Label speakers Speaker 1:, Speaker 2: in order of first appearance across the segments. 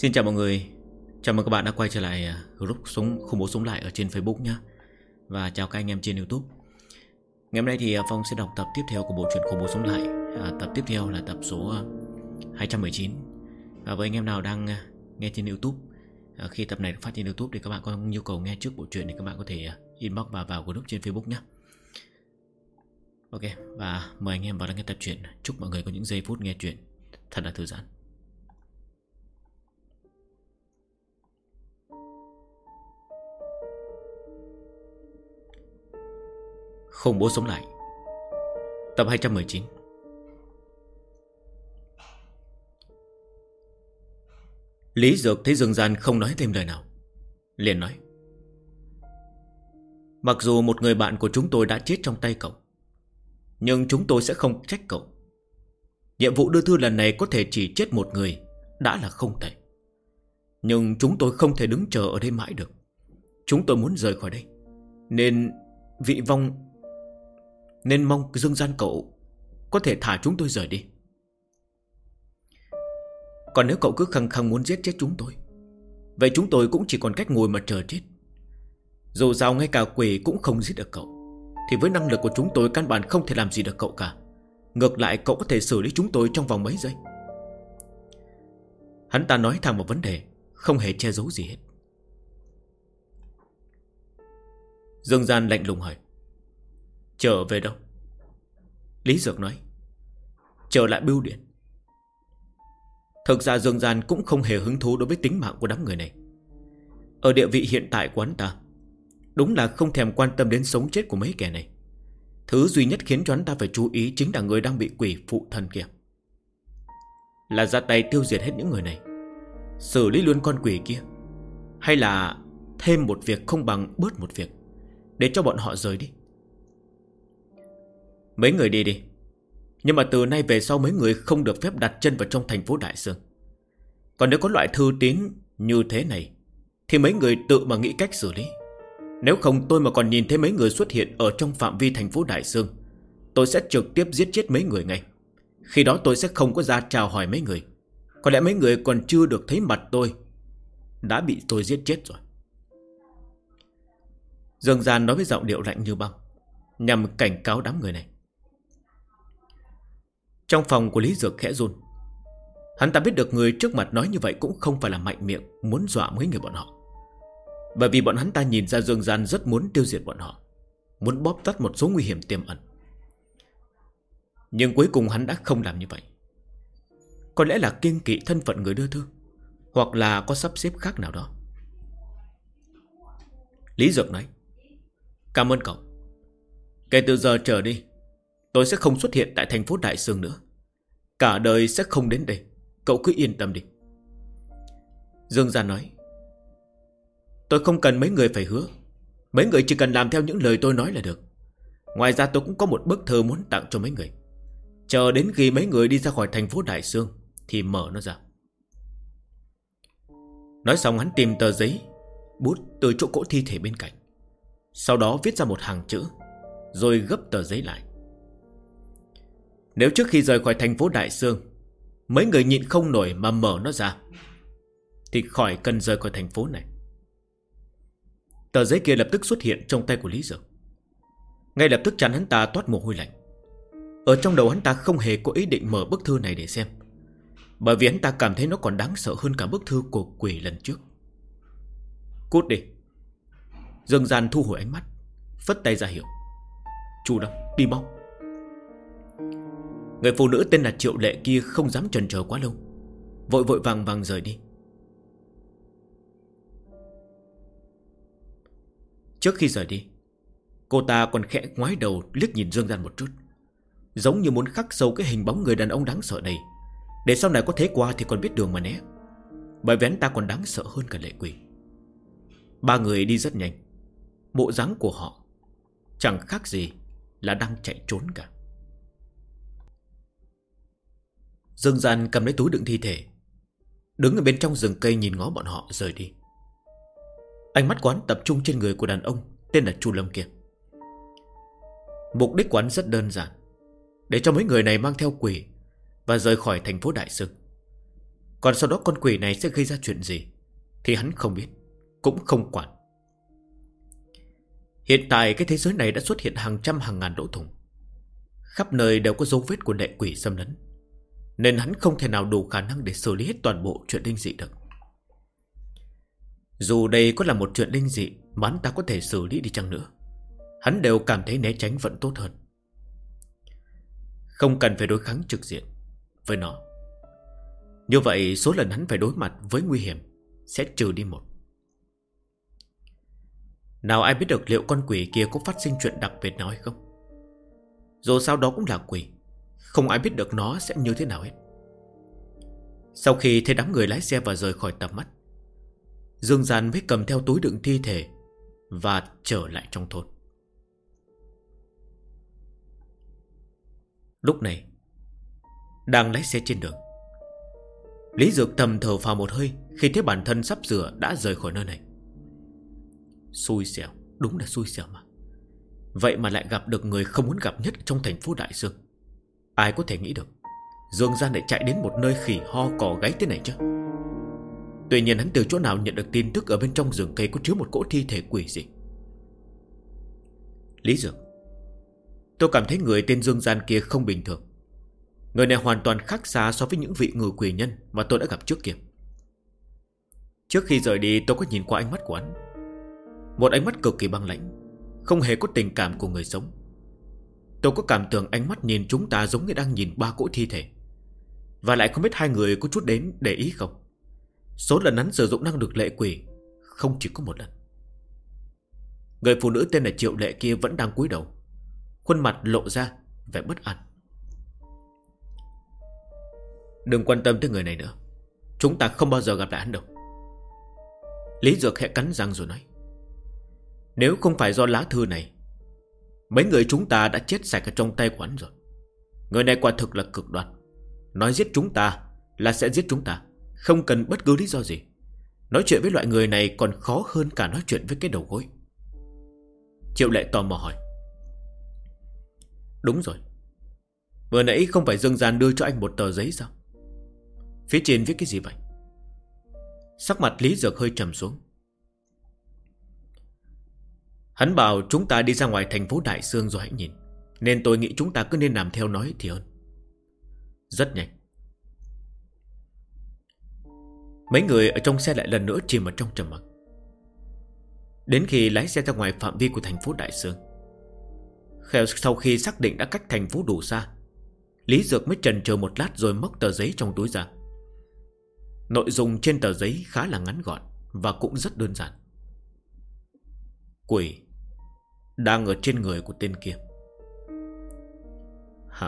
Speaker 1: Xin chào mọi người. Chào mừng các bạn đã quay trở lại group khủng bố sống lại ở trên Facebook nhé. Và chào các anh em trên YouTube. Ngày hôm nay thì Phong sẽ đọc tập tiếp theo của bộ truyện khủng bố sống lại. Tập tiếp theo là tập số 219. Với anh em nào đang nghe trên YouTube, khi tập này được phát trên YouTube thì các bạn có nhu cầu nghe trước bộ truyện thì các bạn có thể inbox và vào group trên Facebook nhé. Ok, và mời anh em vào đăng nghe tập truyện. Chúc mọi người có những giây phút nghe truyện thật là thư giãn. Khủng bố sống lại, tập 219. Lý Dược thấy Dương Gian không nói thêm lời nào, liền nói: mặc dù một người bạn của chúng tôi đã chết trong tay cậu, nhưng chúng tôi sẽ không trách cậu. Nhiệm vụ đưa thư lần này có thể chỉ chết một người đã là không tệ, nhưng chúng tôi không thể đứng chờ ở đây mãi được. Chúng tôi muốn rời khỏi đây, nên mong Dương Gian cậu có thể thả chúng tôi rời đi. Còn nếu cậu cứ khăng khăng muốn giết chết chúng tôi, vậy chúng tôi cũng chỉ còn cách ngồi mà chờ chết. Dù sao ngay cả quỷ cũng không giết được cậu, thì với năng lực của chúng tôi căn bản không thể làm gì được cậu cả. Ngược lại cậu có thể xử lý chúng tôi trong vòng mấy giây. Hắn ta nói thẳng một vấn đề, không hề che giấu gì hết. Dương Gian lạnh lùng hỏi: trở về đâu? Lý Dược nói: trở lại bưu điện. Thực ra Dương Gian cũng không hề hứng thú đối với tính mạng của đám người này. Ở địa vị hiện tại của hắn ta, đúng là không thèm quan tâm đến sống chết của mấy kẻ này. Thứ duy nhất khiến cho hắn ta phải chú ý chính là người đang bị quỷ phụ thân kia. Là ra tay tiêu diệt hết những người này, xử lý luôn con quỷ kia, hay là thêm một việc không bằng bớt một việc, để cho bọn họ rời đi. Mấy người đi đi, nhưng mà từ nay về sau mấy người không được phép đặt chân vào trong thành phố Đại Sương. Còn nếu có loại thư tín như thế này thì mấy người tự mà nghĩ cách xử lý. Nếu không tôi mà còn nhìn thấy mấy người xuất hiện ở trong phạm vi thành phố Đại Sương, tôi sẽ trực tiếp giết chết mấy người ngay. Khi đó tôi sẽ không có ra chào hỏi mấy người. Có lẽ mấy người còn chưa được thấy mặt tôi đã bị tôi giết chết rồi. Dương Gian nói với giọng điệu lạnh như băng, nhằm cảnh cáo đám người này. Trong phòng của Lý Dược khẽ run. Hắn ta biết được người trước mặt nói như vậy cũng không phải là mạnh miệng muốn dọa mấy người bọn họ. Bởi vì bọn hắn ta nhìn ra Dương Gian rất muốn tiêu diệt bọn họ, muốn bóp tắt một số nguy hiểm tiềm ẩn. Nhưng cuối cùng hắn đã không làm như vậy. Có lẽ là kiêng kỵ thân phận người đưa thư, hoặc là có sắp xếp khác nào đó. Lý Dược nói: cảm ơn cậu. Kể từ giờ trở đi, tôi sẽ không xuất hiện tại thành phố Đại Sương nữa. Cả đời sẽ không đến đây. Cậu cứ yên tâm đi. Dương Gian nói: tôi không cần mấy người phải hứa. Mấy người chỉ cần làm theo những lời tôi nói là được. Ngoài ra tôi cũng có một bức thư muốn tặng cho mấy người. Chờ đến khi mấy người đi ra khỏi thành phố Đại Sương thì mở nó ra. Nói xong hắn tìm tờ giấy, bút từ chỗ cỗ thi thể bên cạnh. Sau đó viết ra một hàng chữ, rồi gấp tờ giấy lại. Nếu trước khi rời khỏi thành phố Đại Sương mấy người nhịn không nổi mà mở nó ra, thì khỏi cần rời khỏi thành phố này. Tờ giấy kia lập tức xuất hiện trong tay của Lý Dược. Ngay lập tức chắn hắn ta toát mồ hôi lạnh. Ở trong đầu hắn ta không hề có ý định mở bức thư này để xem, bởi vì hắn ta cảm thấy nó còn đáng sợ hơn cả bức thư của quỷ lần trước. Cút đi. Dương Gian thu hồi ánh mắt, phất tay ra hiệu. Chủ động, đi mau. Người phụ nữ tên là Triệu Lệ kia không dám chần chờ quá lâu, vội vội vàng vàng rời đi. Trước khi rời đi, cô ta còn khẽ ngoái đầu liếc nhìn Dương Gian một chút, giống như muốn khắc sâu cái hình bóng người đàn ông đáng sợ này, để sau này có thế qua thì còn biết đường mà né. Bởi vì hắn ta còn đáng sợ hơn cả lệ quỷ. Ba người đi rất nhanh. Bộ dáng của họ chẳng khác gì là đang chạy trốn cả. Dương Gian cầm lấy túi đựng thi thể, đứng ở bên trong rừng cây nhìn ngó bọn họ rời đi. Ánh mắt quán tập trung trên người của đàn ông tên là Chu Lâm kia. Mục đích quán rất đơn giản, để cho mấy người này mang theo quỷ và rời khỏi thành phố Đại Sương. Còn sau đó con quỷ này sẽ gây ra chuyện gì thì hắn không biết, cũng không quản. Hiện tại cái thế giới này đã xuất hiện hàng trăm hàng ngàn lỗ thủng, khắp nơi đều có dấu vết của lệ quỷ xâm lấn, nên hắn không thể nào đủ khả năng để xử lý hết toàn bộ chuyện linh dị được. Dù đây có là một chuyện linh dị mà hắn ta có thể xử lý đi chăng nữa, hắn đều cảm thấy né tránh vẫn tốt hơn. Không cần phải đối kháng trực diện với nó. Như vậy số lần hắn phải đối mặt với nguy hiểm sẽ trừ đi một. Nào ai biết được liệu con quỷ kia có phát sinh chuyện đặc biệt nào hay không. Dù sao đó cũng là quỷ, không ai biết được nó sẽ như thế nào hết. Sau khi thấy đám người lái xe và rời khỏi tầm mắt, Dương Gian mới cầm theo túi đựng thi thể và trở lại trong thôn. Lúc này đang lái xe trên đường, Lý Dược thầm thở phào một hơi khi thấy bản thân sắp sửa đã rời khỏi nơi này. Xui xẻo, đúng là xui xẻo mà. Vậy mà lại gặp được người không muốn gặp nhất trong thành phố Đại Dương. Ai có thể nghĩ được Dương Gian lại chạy đến một nơi khỉ ho cò gáy thế này chứ. Tuy nhiên hắn từ chỗ nào nhận được tin tức ở bên trong rừng cây có chứa một cỗ thi thể quỷ dị. Lý Dược, tôi cảm thấy người tên Dương Gian kia không bình thường. Người này hoàn toàn khác xa so với những vị người quỷ nhân mà tôi đã gặp trước kia. Trước khi rời đi tôi có nhìn qua ánh mắt của hắn. Một ánh mắt cực kỳ băng lãnh, không hề có tình cảm của người sống. Tôi có cảm tưởng ánh mắt nhìn chúng ta giống như đang nhìn ba cỗ thi thể. Và lại không biết hai người có chút đến để ý không. Số lần hắn sử dụng năng lực lệ quỷ không chỉ có một lần. Người phụ nữ tên là Triệu Lệ kia vẫn đang cúi đầu, khuôn mặt lộ ra vẻ bất an. Đừng quan tâm tới người này nữa, chúng ta không bao giờ gặp lại hắn đâu. Lý Dược khẽ cắn răng rồi nói, nếu không phải do lá thư này, mấy người chúng ta đã chết sạch ở trong tay của hắn rồi. Người này quả thực là cực đoan. Nói giết chúng ta là sẽ giết chúng ta, không cần bất cứ lý do gì. Nói chuyện với loại người này còn khó hơn cả nói chuyện với cái đầu gối. Triệu Lệ tò mò hỏi, đúng rồi, vừa nãy không phải Dương Gian đưa cho anh một tờ giấy sao? Phía trên viết cái gì vậy? Sắc mặt Lý Dược hơi trầm xuống. Hắn bảo chúng ta đi ra ngoài thành phố Đại Sương rồi hãy nhìn, nên tôi nghĩ chúng ta cứ nên làm theo nói thì hơn. Rất nhanh, mấy người ở trong xe lại lần nữa chìm vào trong trầm mặc. Đến khi lái xe ra ngoài phạm vi của thành phố Đại Sương, sau khi xác định đã cách thành phố đủ xa, Lý Dược mới chần chờ một lát rồi móc tờ giấy trong túi ra. Nội dung trên tờ giấy khá là ngắn gọn và cũng rất đơn giản. Quỷ đang ở trên người của tên kia. Hả?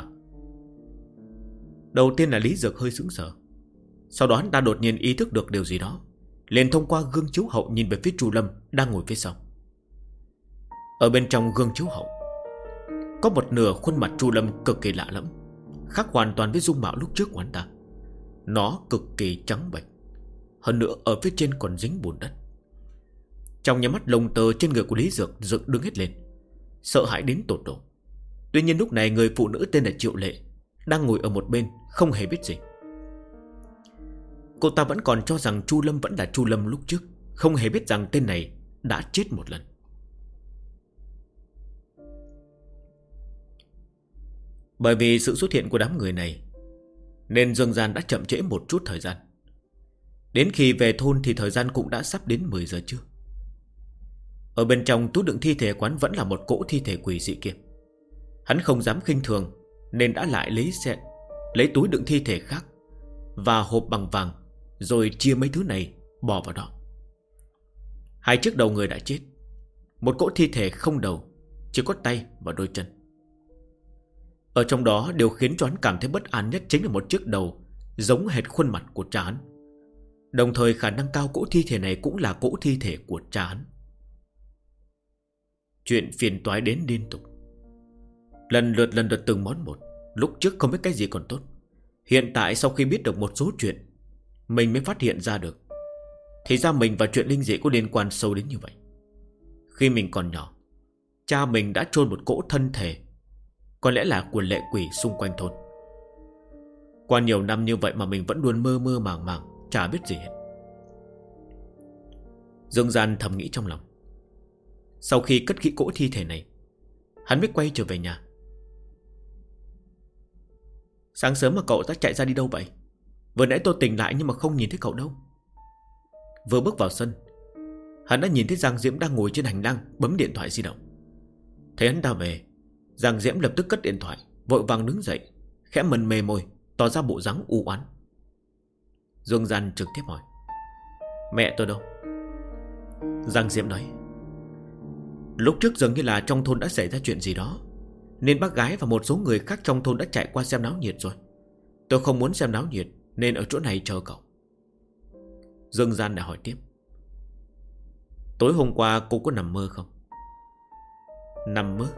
Speaker 1: Đầu tiên là Lý Dược hơi sững sờ. Sau đó hắn ta đột nhiên ý thức được điều gì đó, liền thông qua gương chiếu hậu nhìn về phía Chu Lâm đang ngồi phía sau. Ở bên trong gương chiếu hậu có một nửa khuôn mặt Chu Lâm cực kỳ lạ lẫm, khác hoàn toàn với dung mạo lúc trước của hắn ta. Nó cực kỳ trắng bệch, hơn nữa ở phía trên còn dính bùn đất. Trong nháy mắt lông tơ trên người của Lý Dược dựng đứng hết lên, sợ hãi đến tột độ. Tuy nhiên lúc này người phụ nữ tên là Triệu Lệ đang ngồi ở một bên không hề biết gì. Cô ta vẫn còn cho rằng Chu Lâm vẫn là Chu Lâm lúc trước, không hề biết rằng tên này đã chết một lần. Bởi vì sự xuất hiện của đám người này nên Dương Gian đã chậm trễ một chút thời gian. Đến khi về thôn thì thời gian cũng đã sắp đến 10 giờ trưa. Ở bên trong túi đựng thi thể quán vẫn là một cỗ thi thể quỷ dị kia. Hắn không dám khinh thường nên đã lại lấy túi đựng thi thể khác và hộp bằng vàng, rồi chia mấy thứ này bỏ vào đó. 2 chiếc đầu người đã chết, một cỗ thi thể không đầu, chỉ có tay và đôi chân. Ở trong đó điều khiến cho hắn cảm thấy bất an nhất chính là một chiếc đầu giống hệt khuôn mặt của cha hắn. Đồng thời khả năng cao cỗ thi thể này cũng là cỗ thi thể của cha hắn. Chuyện phiền toái đến liên tục, lần lượt từng món một. Lúc trước không biết cái gì còn tốt, hiện tại sau khi biết được một số chuyện, mình mới phát hiện ra được thì ra mình và chuyện linh dị có liên quan sâu đến như vậy. Khi mình còn nhỏ, cha mình đã chôn một cỗ thân thể, có lẽ là của lệ quỷ xung quanh thôn. Qua nhiều năm như vậy mà mình vẫn luôn mơ mơ màng màng, chả biết gì hết. Dương Gian thầm nghĩ trong lòng. Sau khi cất kỹ cỗ thi thể này, hắn mới quay trở về nhà. Sáng sớm mà cậu đã chạy ra đi đâu vậy? Vừa nãy tôi tỉnh lại nhưng mà không nhìn thấy cậu đâu. Vừa bước vào sân, hắn đã nhìn thấy Giang Diễm đang ngồi trên hành lang bấm điện thoại di động. Thấy hắn ta về, Giang Diễm lập tức cất điện thoại, vội vàng đứng dậy, khẽ mân mê môi, tỏ ra bộ dáng u oán. Dương Gian trực tiếp hỏi: Mẹ tôi đâu? Giang Diễm nói: Lúc trước dường như là trong thôn đã xảy ra chuyện gì đó, nên bác gái và một số người khác trong thôn đã chạy qua xem náo nhiệt rồi. Tôi không muốn xem náo nhiệt nên ở chỗ này chờ cậu. Dương Gian lại hỏi tiếp: Tối hôm qua cô có nằm mơ không? Nằm mơ?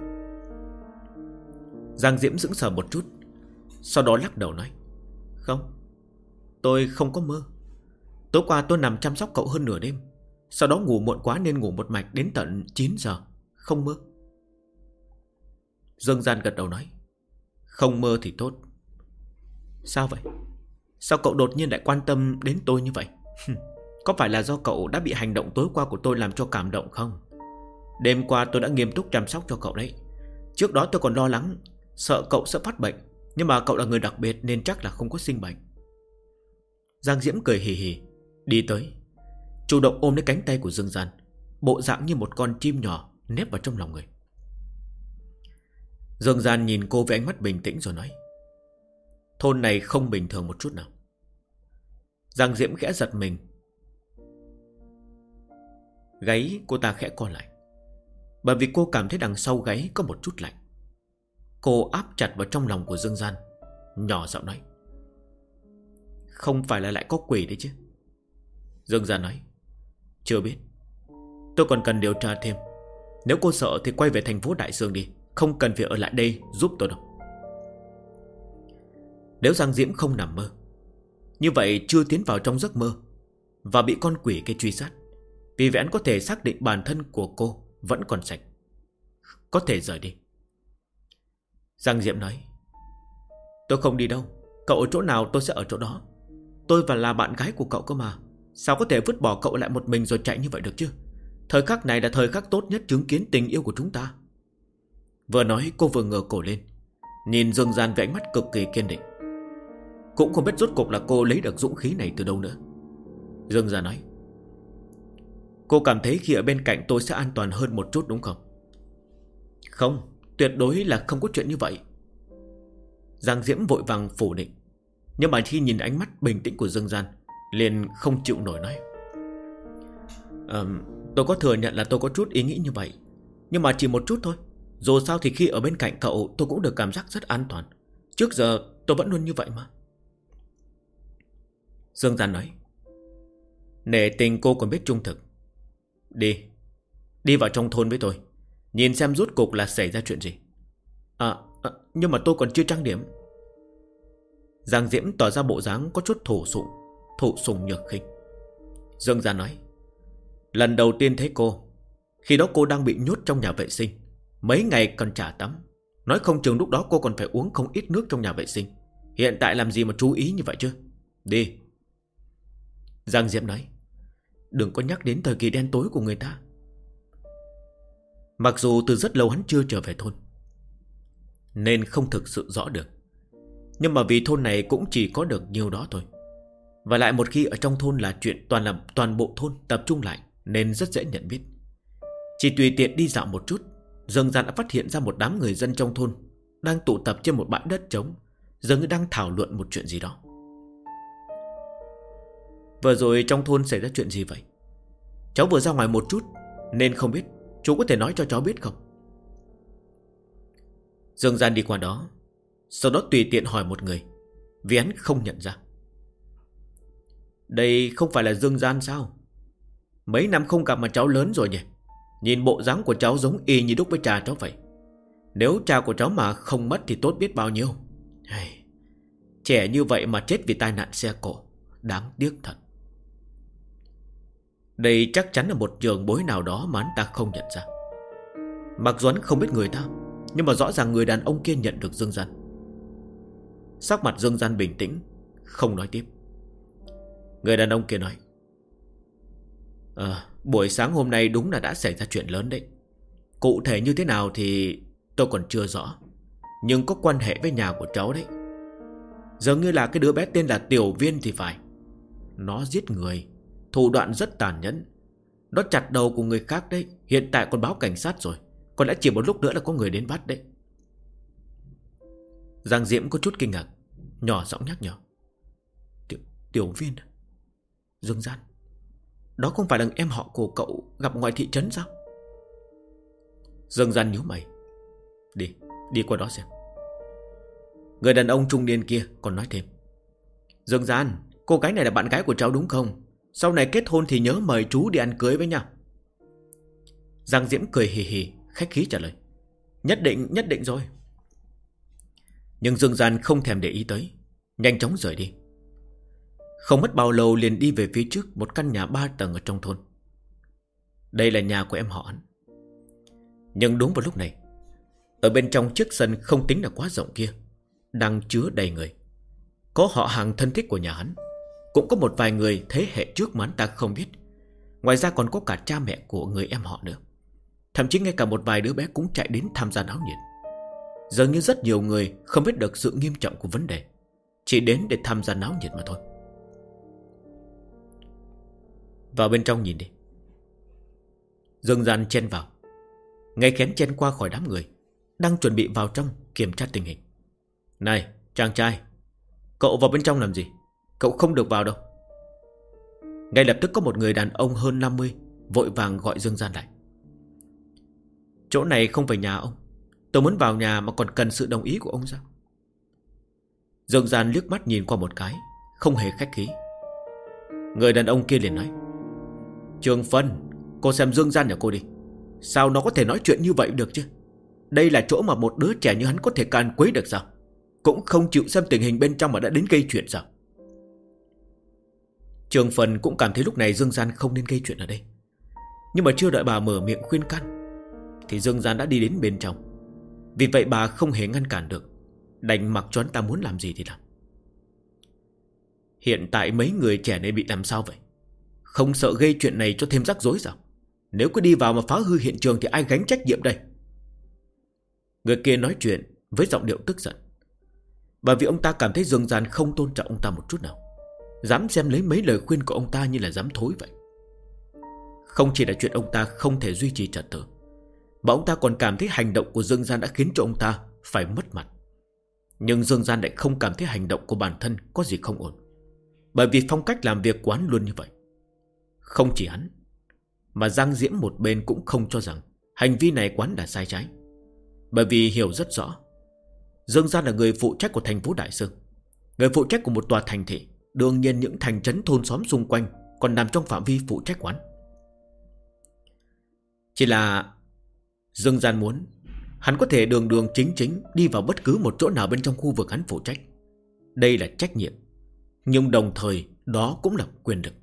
Speaker 1: Giang Diễm sững sờ một chút, sau đó lắc đầu nói: Không, tôi không có mơ. Tối qua tôi nằm chăm sóc cậu hơn nửa đêm, sau đó ngủ muộn quá nên ngủ một mạch đến tận 9 giờ. Không mơ. Dương Gian gật đầu nói: Không mơ thì tốt. Sao vậy? Sao cậu đột nhiên lại quan tâm đến tôi như vậy? Có phải là do cậu đã bị hành động tối qua của tôi làm cho cảm động không? Đêm qua tôi đã nghiêm túc chăm sóc cho cậu đấy. Trước đó tôi còn lo lắng, sợ cậu sẽ phát bệnh, nhưng mà cậu là người đặc biệt nên chắc là không có sinh bệnh. Giang Diễm cười hì hì, đi tới, chủ động ôm lấy cánh tay của Dương Gian, bộ dạng như một con chim nhỏ nép vào trong lòng người. Dương Gian nhìn cô với ánh mắt bình tĩnh rồi nói: Thôn này không bình thường một chút nào. Giang Diễm khẽ giật mình, gáy cô ta khẽ co lại, bởi vì cô cảm thấy đằng sau gáy có một chút lạnh. Cô áp chặt vào trong lòng của Dương Gian, nhỏ giọng nói: Không phải là lại có quỷ đấy chứ? Dương Gian nói: Chưa biết, tôi còn cần điều tra thêm. Nếu cô sợ thì quay về thành phố Đại Sương đi, không cần phải ở lại đây giúp tôi đâu. Nếu Giang Diễm không nằm mơ, như vậy chưa tiến vào trong giấc mơ và bị con quỷ kia truy sát, vì vậy anh có thể xác định bản thân của cô vẫn còn sạch, có thể rời đi. Giang Diễm nói: Tôi không đi đâu, cậu ở chỗ nào tôi sẽ ở chỗ đó. Tôi và là bạn gái của cậu cơ mà, sao có thể vứt bỏ cậu lại một mình rồi chạy như vậy được chứ? Thời khắc này là thời khắc tốt nhất chứng kiến tình yêu của chúng ta. Vừa nói cô vừa ngửa cổ lên, nhìn Dương Gian với ánh mắt cực kỳ kiên định. Cũng không biết rốt cuộc là cô lấy được dũng khí này từ đâu nữa. Dương Gian nói: Cô cảm thấy khi ở bên cạnh tôi sẽ an toàn hơn một chút đúng không? Không, tuyệt đối là không có chuyện như vậy. Giang Diễm vội vàng phủ định, nhưng mà khi nhìn ánh mắt bình tĩnh của Dương Gian, liền không chịu nổi nói: Tôi có thừa nhận là tôi có chút ý nghĩ như vậy, nhưng mà chỉ một chút thôi. Dù sao thì khi ở bên cạnh cậu tôi cũng được cảm giác rất an toàn. Trước giờ tôi vẫn luôn như vậy mà. Dương Gian nói: Nể tình cô còn biết trung thực. Đi vào trong thôn với tôi, nhìn xem rốt cuộc là xảy ra chuyện gì. Nhưng mà tôi còn chưa trang điểm. Giang Diễm tỏ ra bộ dáng có chút thụ sủng nhược khinh. Dương Gian nói: Lần đầu tiên thấy cô, khi đó cô đang bị nhốt trong nhà vệ sinh, mấy ngày còn chả tắm. Nói không chừng lúc đó cô còn phải uống không ít nước trong nhà vệ sinh. Hiện tại làm gì mà chú ý như vậy chứ? Đi. Giang Diễm nói: Đừng có nhắc đến thời kỳ đen tối của người ta. Mặc dù từ rất lâu hắn chưa trở về thôn, nên không thực sự rõ được, nhưng mà vì thôn này cũng chỉ có được nhiêu đó thôi. Và lại một khi ở trong thôn là chuyện toàn bộ thôn tập trung lại, nên rất dễ nhận biết. Chỉ tùy tiện đi dạo một chút, Dương Gian đã phát hiện ra một đám người dân trong thôn đang tụ tập trên một bãi đất trống, dường như đang thảo luận một chuyện gì đó. Vừa rồi trong thôn xảy ra chuyện gì vậy? Cháu vừa ra ngoài một chút nên không biết, chú có thể nói cho cháu biết không? Dương Gian đi qua đó, sau đó tùy tiện hỏi một người, vì hắn không nhận ra. Đây không phải là Dương Gian sao? Mấy năm không gặp mà cháu lớn rồi nhỉ? Nhìn bộ dáng của cháu giống y như đúc với cha cháu vậy. Nếu cha của cháu mà không mất thì tốt biết bao nhiêu. Trẻ như vậy mà chết vì tai nạn xe cộ, đáng tiếc thật. Đây chắc chắn là một trường bối nào đó mà anh ta không nhận ra. Mặc dù hắn không biết người ta, nhưng mà rõ ràng người đàn ông kia nhận được Dương Gian. Sắc mặt Dương Gian bình tĩnh, không nói tiếp. Người đàn ông kia nói: buổi sáng hôm nay đúng là đã xảy ra chuyện lớn đấy. Cụ thể như thế nào thì tôi còn chưa rõ, nhưng có quan hệ với nhà của cháu đấy. Dường như là cái đứa bé tên là Tiểu Viên thì phải. Nó giết người, thủ đoạn rất tàn nhẫn. Nó chặt đầu của người khác đấy. Hiện tại còn báo cảnh sát rồi. Có lẽ chỉ một lúc nữa là có người đến bắt đấy. Giang Diễm có chút kinh ngạc, nhỏ giọng nhắc nhở: Tiểu Viên à? Dương Gian, đó không phải là em họ của cậu gặp ngoài thị trấn sao? Dương Gian nhíu mày: Đi qua đó xem. Người đàn ông trung niên kia còn nói thêm: Dương Gian, cô gái này là bạn gái của cháu đúng không? Sau này kết hôn thì nhớ mời chú đi ăn cưới với nhau. Giang Diễm cười hì hì, khách khí trả lời: Nhất định rồi. Nhưng Dương Gian không thèm để ý tới, nhanh chóng rời đi. Không mất bao lâu liền đi về phía trước một căn nhà 3 tầng ở trong thôn. Đây là nhà của em họ hắn. Nhưng đúng vào lúc này, ở bên trong chiếc sân không tính là quá rộng kia đang chứa đầy người. Có họ hàng thân thích của nhà hắn, cũng có một vài người thế hệ trước mà hắn ta không biết. Ngoài ra còn có cả cha mẹ của người em họ nữa. Thậm chí ngay cả một vài đứa bé cũng chạy đến tham gia náo nhiệt. Dường như rất nhiều người không biết được sự nghiêm trọng của vấn đề, chỉ đến để tham gia náo nhiệt mà thôi. Vào bên trong nhìn đi. Dương Gian chen vào, ngay khén chen qua khỏi đám người đang chuẩn bị vào trong kiểm tra tình hình. Này chàng trai, cậu vào bên trong làm gì? Cậu không được vào đâu. Ngay lập tức có một người đàn ông hơn 50 vội vàng gọi Dương Gian lại. Chỗ này không phải nhà ông. Tôi muốn vào nhà mà còn cần sự đồng ý của ông sao? Dương Gian liếc mắt nhìn qua một cái, không hề khách khí. Người đàn ông kia liền nói: Trường Phân, cô xem Dương Gian nhà cô đi. Sao nó có thể nói chuyện như vậy được chứ? Đây là chỗ mà một đứa trẻ như hắn có thể càn quấy được sao? Cũng không chịu xem tình hình bên trong mà đã đến gây chuyện sao? Trường Phân cũng cảm thấy lúc này Dương Gian không nên gây chuyện ở đây. Nhưng mà chưa đợi bà mở miệng khuyên can thì Dương Gian đã đi đến bên trong. Vì vậy bà không hề ngăn cản được, đành mặc cho hắn ta muốn làm gì thì làm. Hiện tại mấy người trẻ này bị làm sao vậy? Không sợ gây chuyện này cho thêm rắc rối sao? Nếu cứ đi vào mà phá hư hiện trường thì ai gánh trách nhiệm đây? Người kia nói chuyện với giọng điệu tức giận, bởi vì ông ta cảm thấy Dương Gian không tôn trọng ông ta một chút nào, dám xem lấy mấy lời khuyên của ông ta như là dám thối vậy. Không chỉ là chuyện ông ta không thể duy trì trật tự, mà ông ta còn cảm thấy hành động của Dương Gian đã khiến cho ông ta phải mất mặt. Nhưng Dương Gian lại không cảm thấy hành động của bản thân có gì không ổn, bởi vì phong cách làm việc của hắn luôn như vậy. Không chỉ hắn, mà Giang Diễm một bên cũng không cho rằng hành vi này quán là sai trái, bởi vì hiểu rất rõ Dương Gian là người phụ trách của thành phố Đại Sơn, người phụ trách của một tòa thành thị. Đương nhiên những thành trấn thôn xóm xung quanh còn nằm trong phạm vi phụ trách quán. Chỉ là Dương Gian muốn hắn có thể đường đường chính chính đi vào bất cứ một chỗ nào bên trong khu vực hắn phụ trách. Đây là trách nhiệm, nhưng đồng thời đó cũng là quyền lực.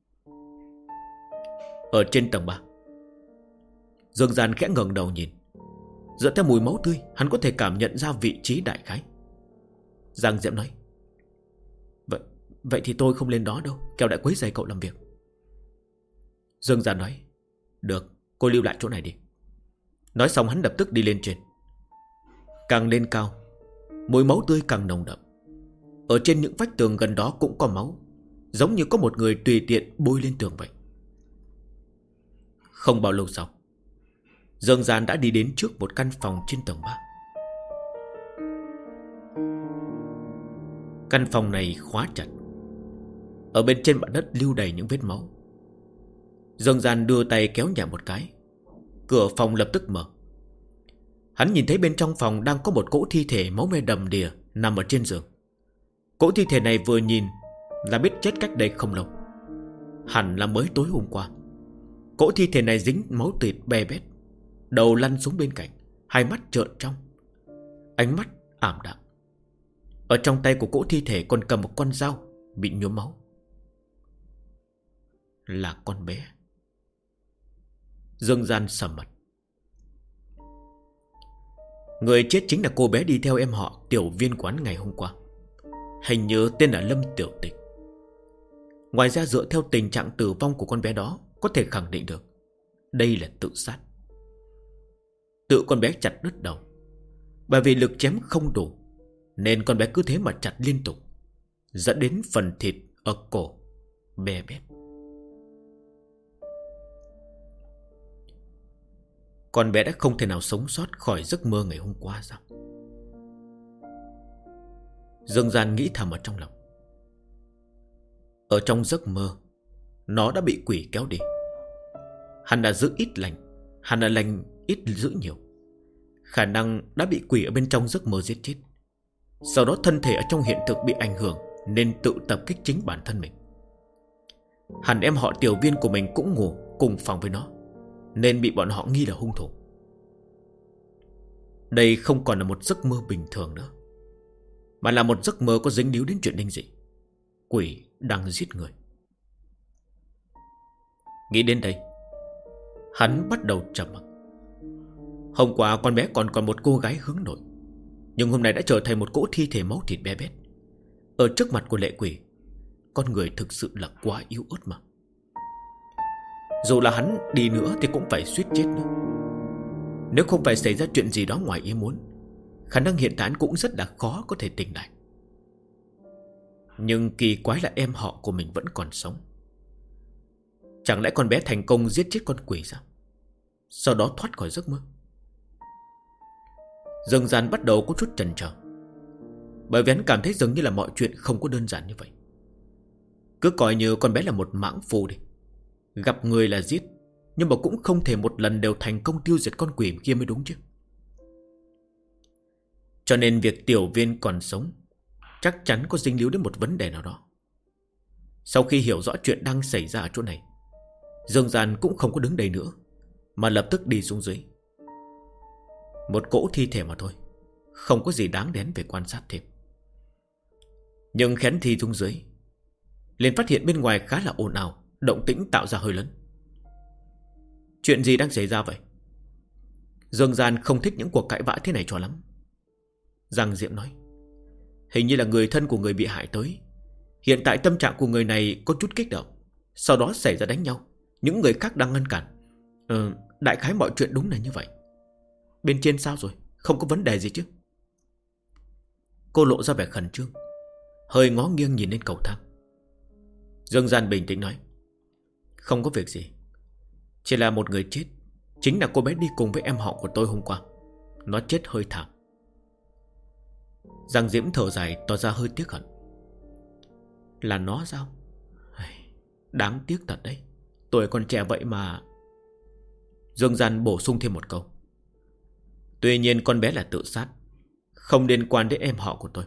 Speaker 1: Ở trên tầng 3, Dương Gian khẽ ngẩng đầu nhìn. Dựa theo mùi máu tươi, hắn có thể cảm nhận ra vị trí đại khái. Giang Diễm nói: Vậy thì tôi không lên đó đâu, kẻo lại quấy rầy cậu làm việc. Dương Gian nói: Được, cô lưu lại chỗ này đi. Nói xong hắn lập tức đi lên trên. Càng lên cao, mùi máu tươi càng nồng đậm. Ở trên những vách tường gần đó cũng có máu, giống như có một người tùy tiện bôi lên tường vậy. Không bao lâu sau, Dương Gian đã đi đến trước một căn phòng trên tầng 3. Căn phòng này khóa chặt. Ở bên trên mặt đất lưu đầy những vết máu. Dương Gian đưa tay kéo nhẹ một cái, cửa phòng lập tức mở. Hắn nhìn thấy bên trong phòng đang có một cỗ thi thể máu me đầm đìa nằm ở trên giường. Cỗ thi thể này vừa nhìn là biết chết cách đây không lâu, hẳn là mới tối hôm qua. Cỗ thi thể này dính máu thịt bè bét, đầu lăn xuống bên cạnh, hai mắt trợn trong, ánh mắt ảm đạm. Ở trong tay của cỗ thi thể còn cầm một con dao bị nhuốm máu. Là con bé. Dương Gian sầm mặt. Người chết chính là cô bé đi theo em họ Tiểu Viên quán ngày hôm qua. Hình như tên là Lâm Tiểu Tịch. Ngoài ra dựa theo tình trạng tử vong của con bé đó, có thể khẳng định được đây là tự sát. Tự con bé chặt đứt đầu. Bởi vì lực chém không đủ, nên con bé cứ thế mà chặt liên tục, dẫn đến phần thịt ở cổ bè bét. Con bé đã không thể nào sống sót khỏi giấc mơ ngày hôm qua sao? Dương Gian nghĩ thầm ở trong lòng. Ở trong giấc mơ, nó đã bị quỷ kéo đi. Hắn đã giữ ít lành, hắn đã lành ít giữ nhiều. Khả năng đã bị quỷ ở bên trong giấc mơ giết chết. Sau đó thân thể ở trong hiện thực bị ảnh hưởng, nên tự tập kích chính bản thân mình. Hẳn em họ Tiểu Viên của mình cũng ngủ cùng phòng với nó, nên bị bọn họ nghi là hung thủ. Đây không còn là một giấc mơ bình thường nữa, mà là một giấc mơ có dính líu đến chuyện linh dị. Quỷ đang giết người. Nghĩ đến đây, hắn bắt đầu trầm mặc. Hôm qua con bé còn một cô gái hướng nội, nhưng hôm nay đã trở thành một cỗ thi thể máu thịt bé bét. Ở trước mặt của lệ quỷ, con người thực sự là quá yếu ớt mà. Dù là hắn đi nữa thì cũng phải suýt chết nữa. Nếu không phải xảy ra chuyện gì đó ngoài ý muốn, khả năng hiện tại cũng rất là khó có thể tỉnh lại. Nhưng kỳ quái là em họ của mình vẫn còn sống. Chẳng lẽ con bé thành công giết chết con quỷ sao? Sau đó thoát khỏi giấc mơ. Dương Gian bắt đầu có chút chần chờ, bởi vì hắn cảm thấy dường như là mọi chuyện không có đơn giản như vậy. Cứ coi như con bé là một mãng phu đi, gặp người là giết, nhưng mà cũng không thể một lần đều thành công tiêu diệt con quỷ kia mới đúng chứ. Cho nên việc Tiểu Viên còn sống chắc chắn có dính líu đến một vấn đề nào đó. Sau khi hiểu rõ chuyện đang xảy ra ở chỗ này, Dương Gian cũng không có đứng đây nữa, mà lập tức đi xuống dưới. Một cỗ thi thể mà thôi, không có gì đáng đến về quan sát thêm. Nhưng khén thi xuống dưới, liền phát hiện bên ngoài khá là ồn ào, động tĩnh tạo ra hơi lớn. Chuyện gì đang xảy ra vậy? Dương Gian không thích những cuộc cãi vã thế này cho lắm. Giang Diệm nói, hình như là người thân của người bị hại tới. Hiện tại tâm trạng của người này có chút kích động, sau đó xảy ra đánh nhau. Những người khác đang ngăn cản. Đại khái mọi chuyện đúng là như vậy. Bên trên sao rồi? Không có vấn đề gì chứ? Cô lộ ra vẻ khẩn trương, hơi ngó nghiêng nhìn lên cầu thang. Dương Gian bình tĩnh nói, không có việc gì, chỉ là một người chết, chính là cô bé đi cùng với em họ của tôi hôm qua. Nó chết hơi thảm. Giang Diễm thở dài, tỏ ra hơi tiếc hận. Là nó sao? Đáng tiếc thật đấy, tuổi còn trẻ vậy mà. Dương Gian bổ sung thêm một câu, tuy nhiên con bé là tự sát, không liên quan đến em họ của tôi.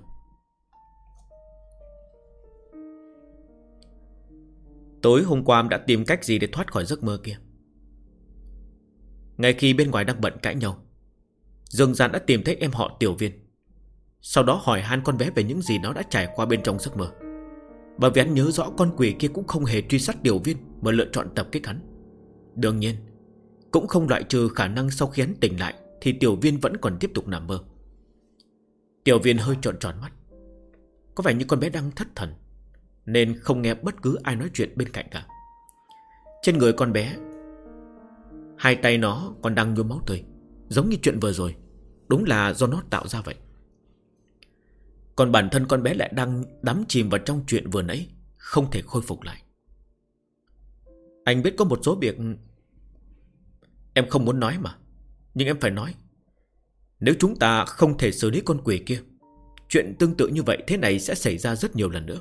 Speaker 1: Tối hôm qua em đã tìm cách gì để thoát khỏi giấc mơ kia? Ngay khi bên ngoài đang bận cãi nhau, Dương Gian đã tìm thấy em họ Tiểu Viên. Sau đó hỏi han con bé về những gì nó đã trải qua bên trong giấc mơ. Bởi vì hắn nhớ rõ con quỷ kia cũng không hề truy sát Tiểu Viên mà lựa chọn tập kích hắn. Đương nhiên cũng không loại trừ khả năng sau khi hắn tỉnh lại thì Tiểu Viên vẫn còn tiếp tục nằm mơ. Tiểu Viên hơi tròn tròn mắt, có vẻ như con bé đang thất thần, nên không nghe bất cứ ai nói chuyện bên cạnh cả. Trên người con bé, hai tay nó còn đang nhuốm máu tươi, giống như chuyện vừa rồi. Đúng là do nó tạo ra vậy. Còn bản thân con bé lại đang đắm chìm vào trong chuyện vừa nãy, không thể khôi phục lại. Anh biết có một số việc em không muốn nói mà, nhưng em phải nói. Nếu chúng ta không thể xử lý con quỷ kia, chuyện tương tự như vậy thế này sẽ xảy ra rất nhiều lần nữa.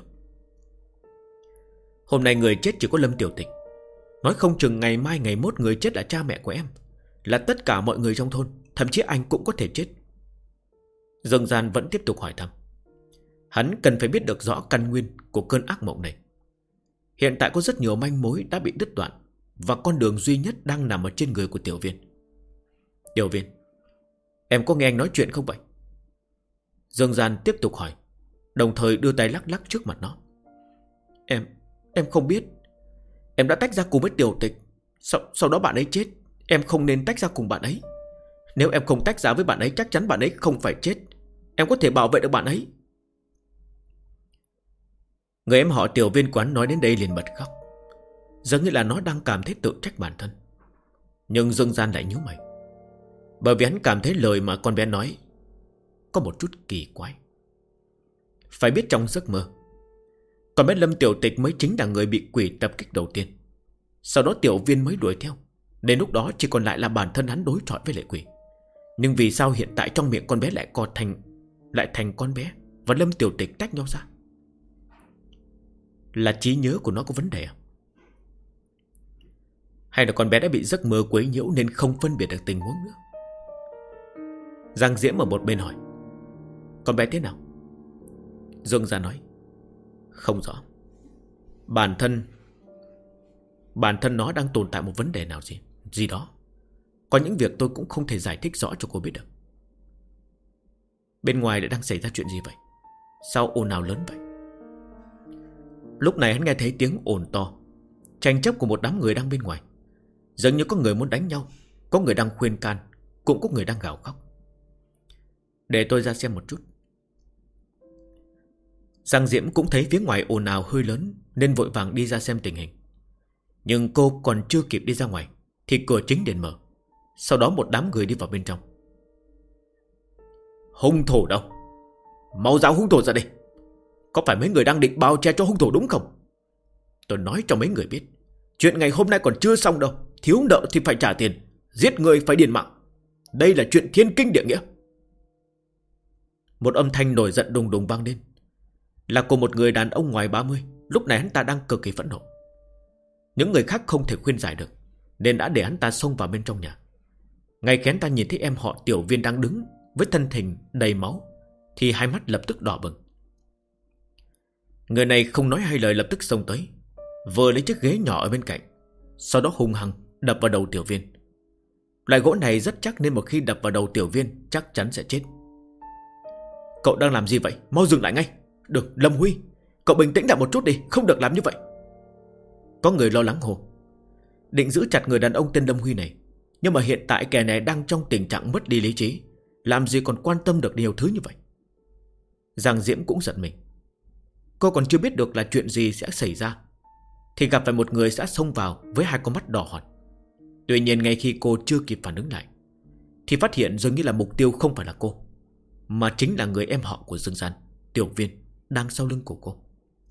Speaker 1: Hôm nay người chết chỉ có Lâm Tiểu Tịch, nói không chừng ngày mai ngày mốt người chết là cha mẹ của em, là tất cả mọi người trong thôn, thậm chí anh cũng có thể chết. Dương Gian vẫn tiếp tục hỏi thăm. Hắn cần phải biết được rõ căn nguyên của cơn ác mộng này. Hiện tại có rất nhiều manh mối đã bị đứt đoạn, và con đường duy nhất đang nằm ở trên người của Tiểu Viên. Tiểu Viên, em có nghe anh nói chuyện không vậy? Dương Gian tiếp tục hỏi, đồng thời đưa tay lắc lắc trước mặt nó. Em không biết. Em đã tách ra cùng với Tiểu Tịch, sau đó bạn ấy chết. Em không nên tách ra cùng bạn ấy. Nếu em không tách ra với bạn ấy, chắc chắn bạn ấy không phải chết. Em có thể bảo vệ được bạn ấy. Người em họ Tiểu Viên quán nói đến đây liền bật khóc, giống như là nó đang cảm thấy tự trách bản thân. Nhưng Dương Gian lại nhíu mày, bởi vì hắn cảm thấy lời mà con bé nói có một chút kỳ quái. Phải biết trong giấc mơ, con bé Lâm Tiểu Tịch mới chính là người bị quỷ tập kích đầu tiên. Sau đó Tiểu Viên mới đuổi theo, nên lúc đó chỉ còn lại là bản thân hắn đối chọi với lệ quỷ. Nhưng vì sao hiện tại trong miệng con bé lại thành con bé và Lâm Tiểu Tịch tách nhau ra? Là trí nhớ của nó có vấn đề à? Hay là con bé đã bị giấc mơ quấy nhiễu nên không phân biệt được tình huống nữa? Giang Diễm ở một bên hỏi, con bé thế nào? Dương Gia nói, không rõ. Bản thân nó đang tồn tại một vấn đề nào gì đó. Có những việc tôi cũng không thể giải thích rõ cho cô biết được. Bên ngoài lại đang xảy ra chuyện gì vậy? Sao ồn ào lớn vậy? Lúc này hắn nghe thấy tiếng ồn to, tranh chấp của một đám người đang bên ngoài. Dường như có người muốn đánh nhau, có người đang khuyên can, cũng có người đang gào khóc. Để tôi ra xem một chút. Giang Diễm cũng thấy phía ngoài ồn ào hơi lớn nên vội vàng đi ra xem tình hình. Nhưng cô còn chưa kịp đi ra ngoài thì cửa chính liền mở. Sau đó một đám người đi vào bên trong. Hung thủ đâu? Mau giao hung thủ ra đây. Có phải mấy người đang định bao che cho hung thủ đúng không? Tôi nói cho mấy người biết, chuyện ngày hôm nay còn chưa xong đâu. Thiếu nợ thì phải trả tiền, giết người phải đền mạng. Đây là chuyện thiên kinh địa nghĩa. Một âm thanh nổi giận đùng đùng vang lên, là của một người đàn ông ngoài 30. Lúc này hắn ta đang cực kỳ phẫn nộ. Những người khác không thể khuyên giải được, nên đã để hắn ta xông vào bên trong nhà. Ngay khi hắn ta nhìn thấy em họ Tiểu Viên đang đứng với thân hình đầy máu thì hai mắt lập tức đỏ bừng. Người này không nói hai lời lập tức xông tới, vừa lấy chiếc ghế nhỏ ở bên cạnh, sau đó hung hăng đập vào đầu Tiểu Viên. Loại gỗ này rất chắc nên một khi đập vào đầu Tiểu Viên chắc chắn sẽ chết. Cậu đang làm gì vậy? Mau dừng lại ngay. Được, Lâm Huy, cậu bình tĩnh lại một chút đi, không được làm như vậy. Có người lo lắng hô, định giữ chặt người đàn ông tên Lâm Huy này. Nhưng mà hiện tại kẻ này đang trong tình trạng mất đi lý trí, làm gì còn quan tâm được nhiều thứ như vậy. Giang Diễm cũng giận mình. Cô còn chưa biết được là chuyện gì sẽ xảy ra thì gặp phải một người sẽ xông vào với hai con mắt đỏ hòn. Tuy nhiên ngay khi cô chưa kịp phản ứng lại thì phát hiện dường như là mục tiêu không phải là cô, mà chính là người em họ của Dương Gian, Tiểu Viên, đang sau lưng của cô.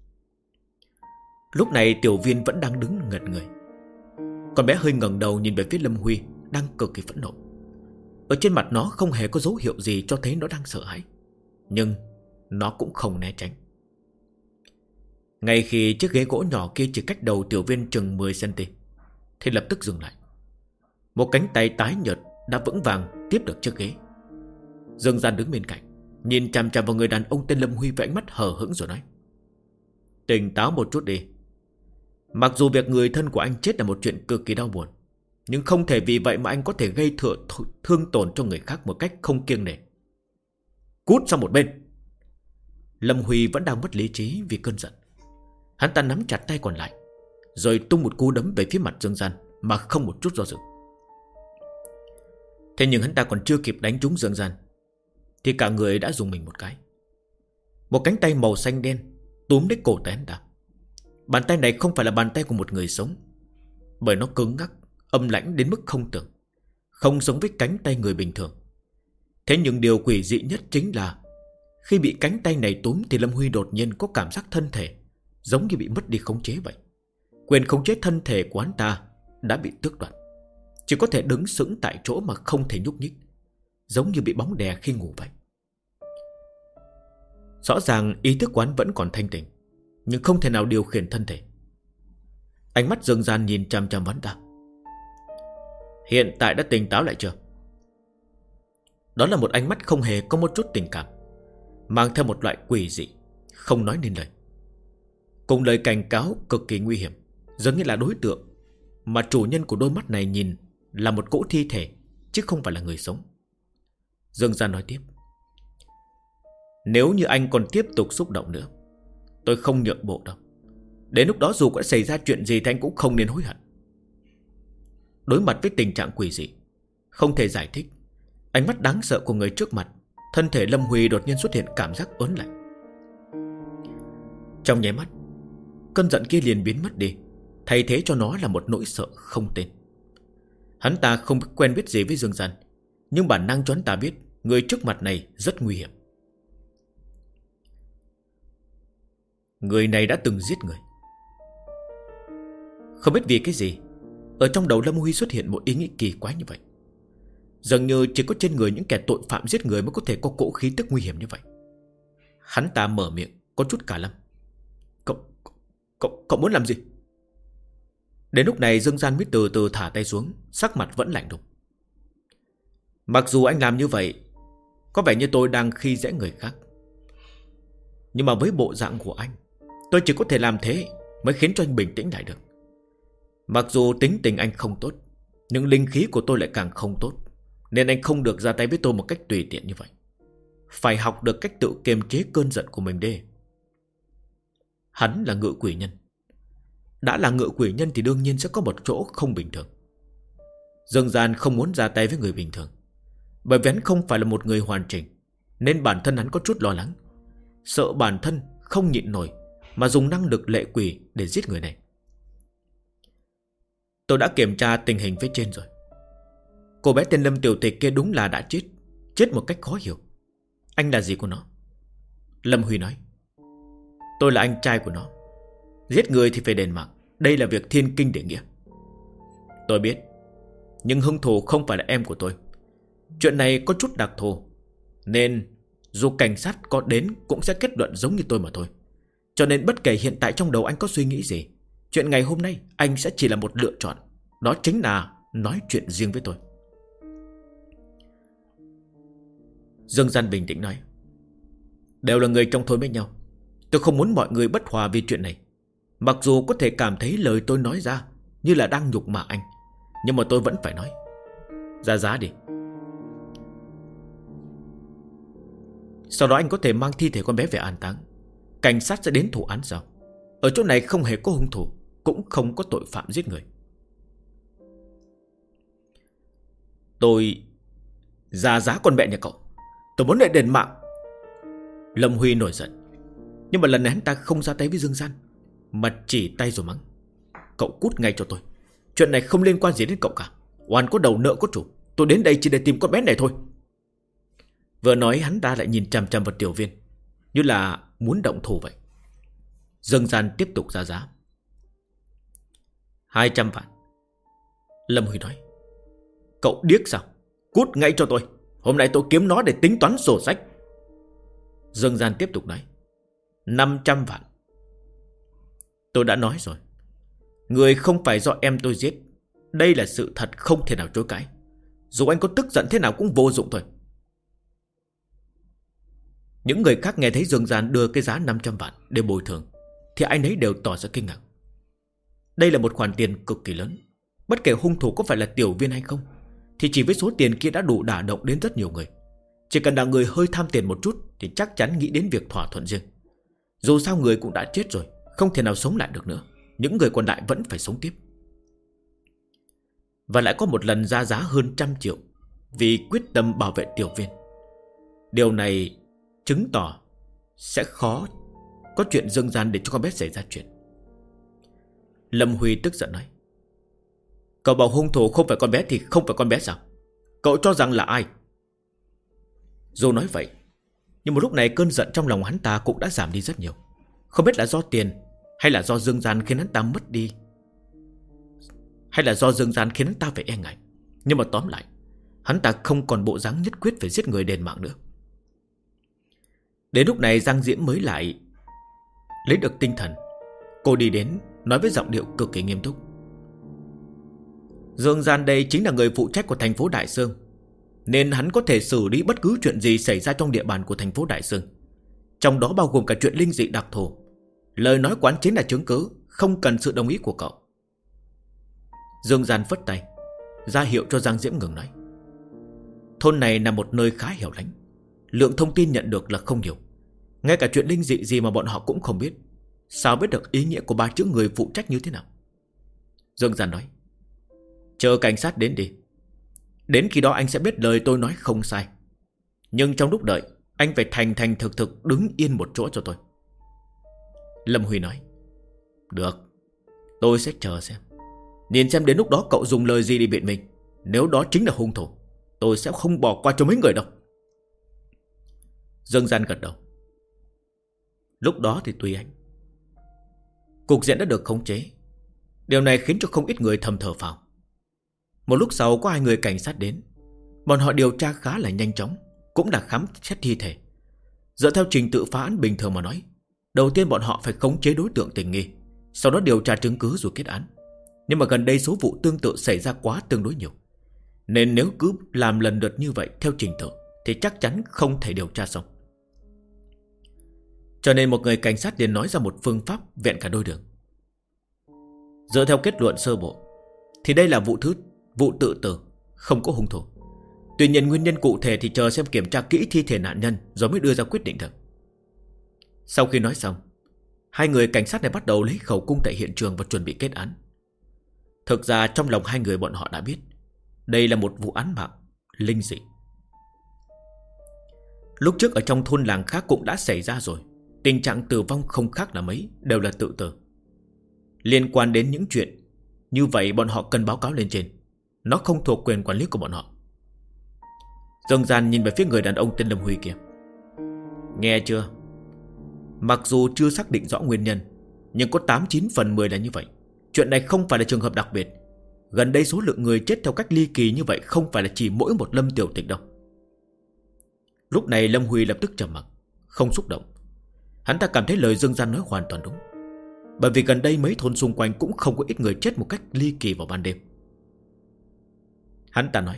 Speaker 1: Lúc này Tiểu Viên vẫn đang đứng ngẩn người. Con bé hơi ngẩng đầu nhìn về phía Lâm Huy đang cực kỳ phẫn nộ. Ở trên mặt nó không hề có dấu hiệu gì cho thấy nó đang sợ hãi, nhưng nó cũng không né tránh. Ngay khi chiếc ghế gỗ nhỏ kia chỉ cách đầu Tiểu Viên chừng 10cm thì lập tức dừng lại. Một cánh tay tái nhợt đã vững vàng tiếp được chiếc ghế. Dương Gian đứng bên cạnh, nhìn chằm chằm vào người đàn ông tên Lâm Huy với ánh mắt hờ hững rồi nói, tỉnh táo một chút đi. Mặc dù việc người thân của anh chết là một chuyện cực kỳ đau buồn, nhưng không thể vì vậy mà anh có thể gây thương tổn cho người khác một cách không kiêng nể. Cút sang một bên. Lâm Huy vẫn đang mất lý trí vì cơn giận. Hắn ta nắm chặt tay còn lại, rồi tung một cú đấm về phía mặt Dương Gian mà không một chút do dự. Thế nhưng hắn ta còn chưa kịp đánh trúng Dương Gian thì cả người đã dùng mình một cái. Một cánh tay màu xanh đen túm lấy cổ tay hắn ta. Bàn tay này không phải là bàn tay của một người sống, bởi nó cứng ngắc, âm lãnh đến mức không tưởng, không giống với cánh tay người bình thường. Thế nhưng điều quỷ dị nhất chính là khi bị cánh tay này túm thì Lâm Huy đột nhiên có cảm giác thân thể giống như bị mất đi khống chế vậy. Quyền khống chế thân thể của hắn ta đã bị tước đoạt, chỉ có thể đứng sững tại chỗ mà không thể nhúc nhích, giống như bị bóng đè khi ngủ vậy. Rõ ràng ý thức của hắn vẫn còn thanh tỉnh, nhưng không thể nào điều khiển thân thể. Ánh mắt Dương Gian nhìn chằm chằm hắn ta. Hiện tại đã tỉnh táo lại chưa? Đó là một ánh mắt không hề có một chút tình cảm, mang theo một loại quỷ dị, không nói nên lời, cùng lời cảnh cáo cực kỳ nguy hiểm. Giống như là đối tượng mà chủ nhân của đôi mắt này nhìn là một cỗ thi thể, chứ không phải là người sống. Dương Gian nói tiếp, nếu như anh còn tiếp tục xúc động nữa, tôi không nhượng bộ đâu. Đến lúc đó dù có xảy ra chuyện gì thì anh cũng không nên hối hận. Đối mặt với tình trạng quỷ dị không thể giải thích, ánh mắt đáng sợ của người trước mặt, thân thể Lâm Huy đột nhiên xuất hiện cảm giác ớn lạnh. Trong nháy mắt, cơn giận kia liền biến mất đi, thay thế cho nó là một nỗi sợ không tên. Hắn ta không quen biết gì với Dương Gian, nhưng bản năng cho hắn ta biết người trước mặt này rất nguy hiểm. Người này đã từng giết người. Không biết vì cái gì, ở trong đầu Lâm Huy xuất hiện một ý nghĩ kỳ quái như vậy. Dường như chỉ có trên người những kẻ tội phạm giết người mới có thể có cỗ khí tức nguy hiểm như vậy. Hắn ta mở miệng có chút cả lâm. Cậu muốn làm gì? Đến lúc này Dương Gian mới từ từ thả tay xuống, sắc mặt vẫn lạnh lùng. Mặc dù anh làm như vậy có vẻ như tôi đang khi dễ người khác, nhưng mà với bộ dạng của anh, tôi chỉ có thể làm thế mới khiến cho anh bình tĩnh lại được. Mặc dù tính tình anh không tốt, nhưng linh khí của tôi lại càng không tốt, nên anh không được ra tay với tôi một cách tùy tiện như vậy. Phải học được cách tự kiềm chế cơn giận của mình đi. Hắn là ngự quỷ nhân. Đã là ngự quỷ nhân thì đương nhiên sẽ có một chỗ không bình thường. Dương Gian không muốn ra tay với người bình thường, bởi vì hắn không phải là một người hoàn chỉnh, nên bản thân hắn có chút lo lắng, sợ bản thân không nhịn nổi mà dùng năng lực lệ quỷ để giết người này. Tôi đã kiểm tra tình hình phía trên rồi. Cô bé tên Lâm Tiểu Tịch kia đúng là đã chết, chết một cách khó hiểu. Anh là gì của nó? Lâm Huy nói. Tôi là anh trai của nó. Giết người thì phải đền mạng, đây là việc thiên kinh địa nghĩa. Tôi biết, nhưng hung thủ không phải là em của tôi. Chuyện này có chút đặc thù, nên dù cảnh sát có đến cũng sẽ kết luận giống như tôi mà thôi. Cho nên bất kể hiện tại trong đầu anh có suy nghĩ gì, chuyện ngày hôm nay anh sẽ chỉ là một lựa chọn. Đó chính là nói chuyện riêng với tôi. Dương Gian bình tĩnh nói. Đều là người trong thôn với nhau, tôi không muốn mọi người bất hòa vì chuyện này. Mặc dù có thể cảm thấy lời tôi nói ra như là đang nhục mạ anh, nhưng mà tôi vẫn phải nói. Ra giá đi. Sau đó anh có thể mang thi thể con bé về an táng. Cảnh sát sẽ đến thủ án sao? Ở chỗ này không hề có hung thủ, cũng không có tội phạm giết người. Tôi ra giá con mẹ nhà cậu. Tôi muốn lại đền mạng. Lâm Huy nổi giận, nhưng mà lần này hắn ta không ra tay với Dương Gian, mà chỉ tay rồi mắng. Cậu cút ngay cho tôi. Chuyện này không liên quan gì đến cậu cả. Oan có đầu nợ có chủ. Tôi đến đây chỉ để tìm con bé này thôi. Vừa nói hắn ta lại nhìn chằm chằm vào Tiểu Viên, như là muốn động thủ vậy. Dương Gian tiếp tục ra giá. 200 vạn. Lâm Huy nói. Cậu điếc sao? Cút ngay cho tôi. Hôm nay tôi kiếm nó để tính toán sổ sách. Dương Gian tiếp tục nói. 500 vạn. Tôi đã nói rồi, người không phải do em tôi giết. Đây là sự thật không thể nào chối cãi. Dù anh có tức giận thế nào cũng vô dụng thôi. Những người khác nghe thấy Dương Gian đưa cái giá 500 vạn để bồi thường thì ai nấy đều tỏ ra kinh ngạc. Đây là một khoản tiền cực kỳ lớn. Bất kể hung thủ có phải là Tiểu Viên hay không, thì chỉ với số tiền kia đã đủ đả động đến rất nhiều người. Chỉ cần là người hơi tham tiền một chút thì chắc chắn nghĩ đến việc thỏa thuận riêng. Dù sao người cũng đã chết rồi, không thể nào sống lại được nữa. Những người còn lại vẫn phải sống tiếp. Và lại có một lần ra giá hơn 100 triệu vì quyết tâm bảo vệ Tiểu Viên. Điều này chứng tỏ sẽ khó có chuyện Dương Gian để cho con bé xảy ra chuyện. Lâm Huy tức giận nói. Cậu bảo hung thủ không phải con bé thì không phải con bé sao? Cậu cho rằng là ai? Dù nói vậy, nhưng một lúc này cơn giận trong lòng hắn ta cũng đã giảm đi rất nhiều. Không biết là do tiền, hay là do Dương Gian khiến hắn ta mất đi, hay là do Dương Gian khiến hắn ta phải e ngại. Nhưng mà tóm lại, hắn ta không còn bộ dáng nhất quyết phải giết người đền mạng nữa. Đến lúc này Giang Diễm mới lại lấy được tinh thần. Cô đi đến nói với giọng điệu cực kỳ nghiêm túc. Dương Gian đây chính là người phụ trách của thành phố Đại Sương, nên hắn có thể xử lý bất cứ chuyện gì xảy ra trong địa bàn của thành phố Đại Sương, trong đó bao gồm cả chuyện linh dị đặc thù. Lời nói quán chính là chứng cứ, không cần sự đồng ý của cậu. Dương Gian phất tay ra hiệu cho Giang Diễm ngừng nói. Thôn này là một nơi khá hẻo lánh, lượng thông tin nhận được là không nhiều. Ngay cả chuyện linh dị gì mà bọn họ cũng không biết, sao biết được ý nghĩa của ba chữ người phụ trách như thế nào? Dương Gian nói. Chờ cảnh sát đến đi. Đến khi đó anh sẽ biết lời tôi nói không sai. Nhưng trong lúc đợi, anh phải thành thực đứng yên một chỗ cho tôi. Lâm Huy nói. Được, tôi sẽ chờ xem. Nhìn xem đến lúc đó cậu dùng lời gì để biện minh. Nếu đó chính là hung thủ, tôi sẽ không bỏ qua cho mấy người đâu. Dương Gian gật đầu. Lúc đó thì tùy anh. Cục diện đã được khống chế. Điều này khiến cho không ít người thầm thở phào. Một lúc sau có 2 người cảnh sát đến. Bọn họ điều tra khá là nhanh chóng, cũng đã khám xét thi thể. Dựa theo trình tự phá án bình thường mà nói, đầu tiên bọn họ phải khống chế đối tượng tình nghi, sau đó điều tra chứng cứ rồi kết án. Nhưng mà gần đây số vụ tương tự xảy ra quá tương đối nhiều, nên nếu cứ làm lần lượt như vậy theo trình tự thì chắc chắn không thể điều tra xong. Cho nên một người cảnh sát liền nói ra một phương pháp vẹn cả đôi đường. Dựa theo kết luận sơ bộ thì đây là vụ tự tử, không có hung thủ. Tuy nhiên nguyên nhân cụ thể thì chờ xem kiểm tra kỹ thi thể nạn nhân rồi mới đưa ra quyết định được. Sau khi nói xong, 2 người cảnh sát này bắt đầu lấy khẩu cung tại hiện trường và chuẩn bị kết án. Thực ra trong lòng 2 người bọn họ đã biết đây là một vụ án mạng linh dị. Lúc trước ở trong thôn làng khác cũng đã xảy ra rồi. Tình trạng tử vong không khác là mấy, đều là tự tử. Liên quan đến những chuyện như vậy bọn họ cần báo cáo lên trên. Nó không thuộc quyền quản lý của bọn họ. Dương Gian nhìn về phía người đàn ông tên Lâm Huy kia. Nghe chưa? Mặc dù chưa xác định rõ nguyên nhân, nhưng có 89 phần 10 là như vậy. Chuyện này không phải là trường hợp đặc biệt. Gần đây số lượng người chết theo cách ly kỳ như vậy không phải là chỉ mỗi một Lâm Tiểu Tịch đâu. Lúc này Lâm Huy lập tức trầm mặc, không xúc động. Hắn ta cảm thấy lời Dương Gian nói hoàn toàn đúng. Bởi vì gần đây mấy thôn xung quanh cũng không có ít người chết một cách ly kỳ vào ban đêm. Hắn ta nói: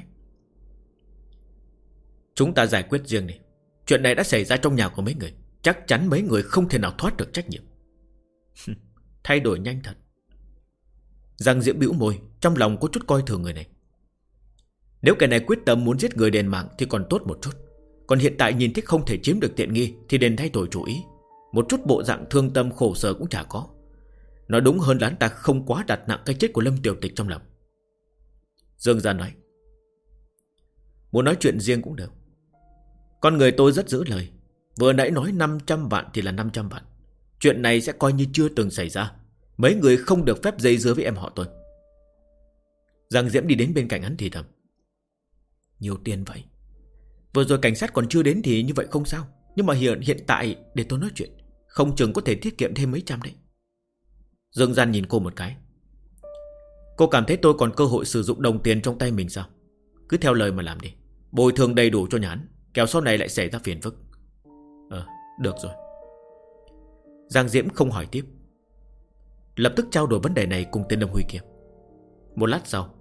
Speaker 1: chúng ta giải quyết riêng đi. Chuyện này đã xảy ra trong nhà của mấy người, chắc chắn mấy người không thể nào thoát được trách nhiệm. Thay đổi nhanh thật. Giang Diễm bĩu môi, trong lòng có chút coi thường người này. Nếu kẻ này quyết tâm muốn giết người đền mạng thì còn tốt một chút. Còn hiện tại nhìn thấy không thể chiếm được tiện nghi thì nên thay đổi chủ ý. Một chút bộ dạng thương tâm khổ sở cũng chả có. Nói đúng hơn là hắn ta không quá đặt nặng cái chết của Lâm Tiểu Tịch trong lòng. Dương Gian nói: muốn nói chuyện riêng cũng được. Con người tôi rất giữ lời. Vừa nãy nói 500 vạn thì là 500 vạn. Chuyện này sẽ coi như chưa từng xảy ra. Mấy người không được phép dây dưa với em họ tôi. Giang Diễm đi đến bên cạnh hắn thì thầm: nhiều tiền vậy. Vừa rồi cảnh sát còn chưa đến thì như vậy không sao. Nhưng mà hiện tại để tôi nói chuyện, không chừng có thể tiết kiệm thêm mấy trăm đấy. Dương Gian nhìn cô một cái. Cô cảm thấy tôi còn cơ hội sử dụng đồng tiền trong tay mình sao? Cứ theo lời mà làm đi. Bồi thường đầy đủ cho nhà hắn, kẻo sau này lại xảy ra phiền phức. Được rồi. Giang Diễm không hỏi tiếp, lập tức trao đổi vấn đề này cùng tên Lâm Huy kia. Một lát sau,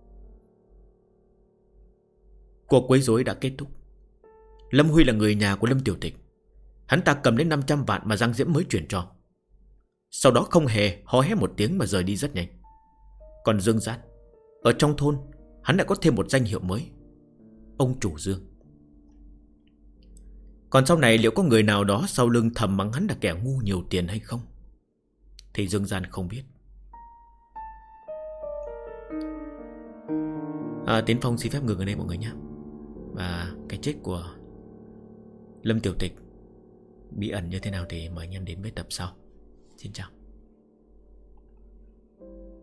Speaker 1: cuộc quấy rối đã kết thúc. Lâm Huy là người nhà của Lâm Tiểu Tịch. Hắn ta cầm đến 500 vạn mà Giang Diễm mới chuyển cho. Sau đó không hề hò hét một tiếng mà rời đi rất nhanh. Còn Dương Gian, ở trong thôn hắn đã có thêm một danh hiệu mới: ông chủ Dương. Còn sau này liệu có người nào đó sau lưng thầm mắng hắn là kẻ ngu nhiều tiền hay không thì Dương Gian không biết. Tiến Phong xin phép ngừng ở đây mọi người nhé. Và cái chết của Lâm Tiểu Tịch bí ẩn như thế nào thì mời anh em đến với tập sau. Xin chào.